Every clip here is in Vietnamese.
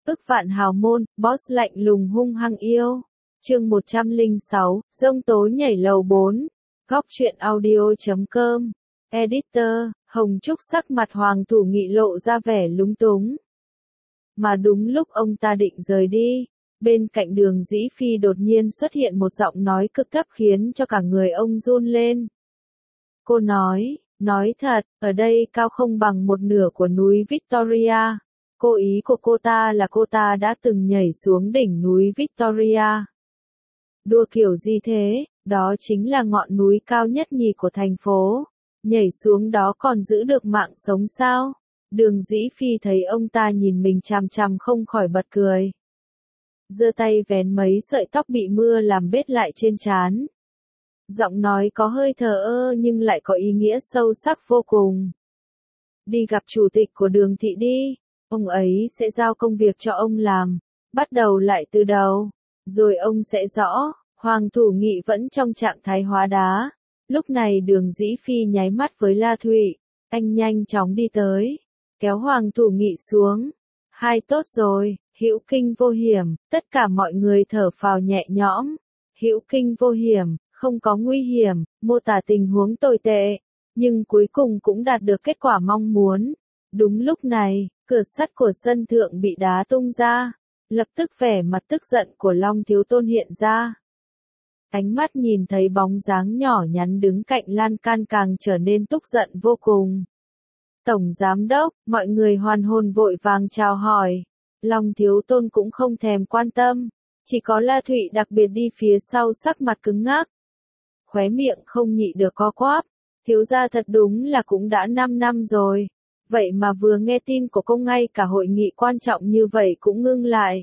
Ức vạn hào môn, boss lạnh lùng hung hăng yêu. Chương 106, giông tố nhảy lầu 4. Góc truyện audio.com. Editor, Hồng Trúc sắc mặt Hoàng Thủ Nghị lộ ra vẻ lúng túng. Mà đúng lúc ông ta định rời đi, bên cạnh Đường Dĩ Phi đột nhiên xuất hiện một giọng nói cực thấp khiến cho cả người ông run lên. Cô nói thật, ở đây cao không bằng một nửa của núi Victoria. Cô ý của cô ta là cô ta đã từng nhảy xuống đỉnh núi Victoria. Đùa kiểu gì thế, đó chính là ngọn núi cao nhất nhì của thành phố. Nhảy xuống đó còn giữ được mạng sống sao? Đường Dĩ Phi thấy ông ta nhìn mình chằm chằm không khỏi bật cười. Giơ tay vén mấy sợi tóc bị mưa làm bết lại trên trán. Giọng nói có hơi thờ ơ nhưng lại có ý nghĩa sâu sắc vô cùng. Đi gặp chủ tịch của Đường thị đi, ông ấy sẽ giao công việc cho ông làm, bắt đầu lại từ đầu, rồi ông sẽ rõ. Hoàng Thủ Nghị vẫn trong trạng thái hóa đá. Lúc này Đường Dĩ Phi nháy mắt với La Thụy, anh nhanh chóng đi tới, kéo Hoàng Thủ Nghị xuống. Hai tốt rồi, hữu kinh vô hiểm, tất cả mọi người thở phào nhẹ nhõm. Hữu kinh vô hiểm, không có nguy hiểm, mô tả tình huống tồi tệ, nhưng cuối cùng cũng đạt được kết quả mong muốn. Đúng lúc này, cửa sắt của sân thượng bị đá tung ra, lập tức vẻ mặt tức giận của Long Thiếu Tôn hiện ra. Ánh mắt nhìn thấy bóng dáng nhỏ nhắn đứng cạnh lan can càng trở nên tức giận vô cùng. Tổng Giám Đốc, mọi người hoàn hồn vội vàng chào hỏi. Long Thiếu Tôn cũng không thèm quan tâm, chỉ có La Thụy đặc biệt đi phía sau sắc mặt cứng ngắc. Khóe miệng không nhịn được co quắp, thiếu gia thật đúng là cũng đã 5 năm rồi. Vậy mà vừa nghe tin của cô ngay cả hội nghị quan trọng như vậy cũng ngưng lại.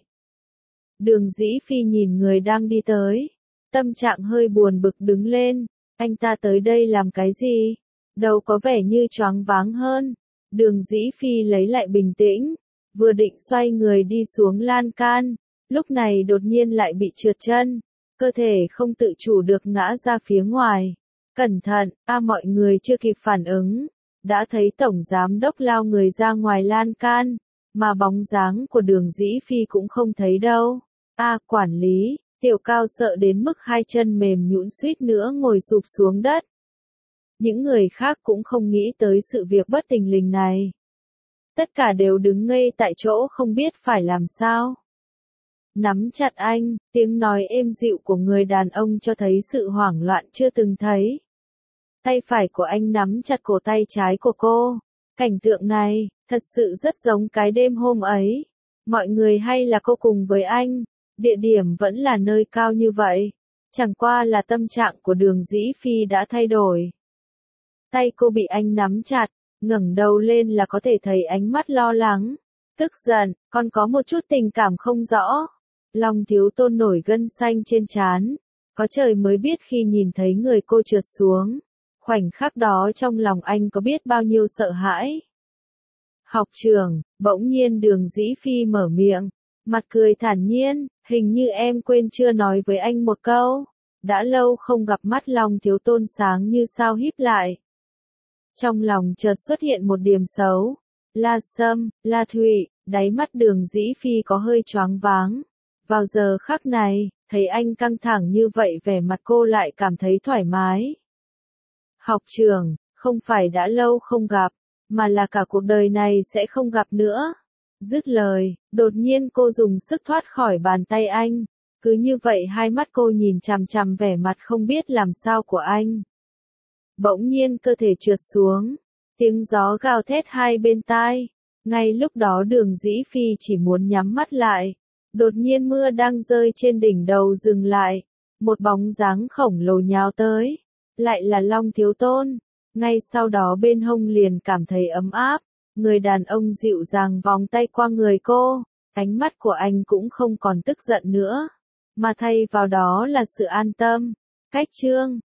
Đường Dĩ Phi nhìn người đang đi tới, tâm trạng hơi buồn bực đứng lên. Anh ta tới đây làm cái gì? Đâu có vẻ như choáng váng hơn. Đường Dĩ Phi lấy lại bình tĩnh, vừa định xoay người đi xuống lan can, lúc này đột nhiên lại bị trượt chân, cơ thể không tự chủ được ngã ra phía ngoài. Cẩn thận, mọi người chưa kịp phản ứng, đã thấy Tổng Giám Đốc lao người ra ngoài lan can, mà bóng dáng của Đường Dĩ Phi cũng không thấy đâu. Quản lý, Tiểu Cao sợ đến mức hai chân mềm nhũn suýt nữa ngồi sụp xuống đất. Những người khác cũng không nghĩ tới sự việc bất thình lình này. Tất cả đều đứng ngây tại chỗ không biết phải làm sao. Nắm chặt anh, tiếng nói êm dịu của người đàn ông cho thấy sự hoảng loạn chưa từng thấy. Tay phải của anh nắm chặt cổ tay trái của cô. Cảnh tượng này, thật sự rất giống cái đêm hôm ấy. Mọi người hay là cô cùng với anh, địa điểm vẫn là nơi cao như vậy. Chẳng qua là tâm trạng của Đường Dĩ Phi đã thay đổi. Tay cô bị anh nắm chặt, ngẩng đầu lên là có thể thấy ánh mắt lo lắng, tức giận, còn có một chút tình cảm không rõ. Long Thiếu Tôn nổi gân xanh trên trán, có trời mới biết khi nhìn thấy người cô trượt xuống. Khoảnh khắc đó trong lòng anh có biết bao nhiêu sợ hãi. Học trưởng, bỗng nhiên Đường Dĩ Phi mở miệng, mặt cười thản nhiên, hình như em quên chưa nói với anh một câu. Đã lâu không gặp mắt Long Thiếu Tôn sáng như sao híp lại. Trong lòng chợt xuất hiện một điểm xấu. La Sâm, La Thụy, đáy mắt Đường Dĩ Phi có hơi choáng váng. Vào giờ khắc này, thấy anh căng thẳng như vậy vẻ mặt cô lại cảm thấy thoải mái. Học trưởng, không phải đã lâu không gặp, mà là cả cuộc đời này sẽ không gặp nữa. Dứt lời, đột nhiên cô dùng sức thoát khỏi bàn tay anh. Cứ như vậy hai mắt cô nhìn chằm chằm vẻ mặt không biết làm sao của anh. Bỗng nhiên cơ thể trượt xuống, tiếng gió gào thét hai bên tai. Ngay lúc đó Đường Dĩ Phi chỉ muốn nhắm mắt lại. Đột nhiên mưa đang rơi trên đỉnh đầu dừng lại. Một bóng dáng khổng lồ nhào tới. Lại là Long Thiếu Tôn. Ngay sau đó bên hông liền cảm thấy ấm áp. Người đàn ông dịu dàng vòng tay qua người cô. Ánh mắt của anh cũng không còn tức giận nữa, mà thay vào đó là sự an tâm. Cách chương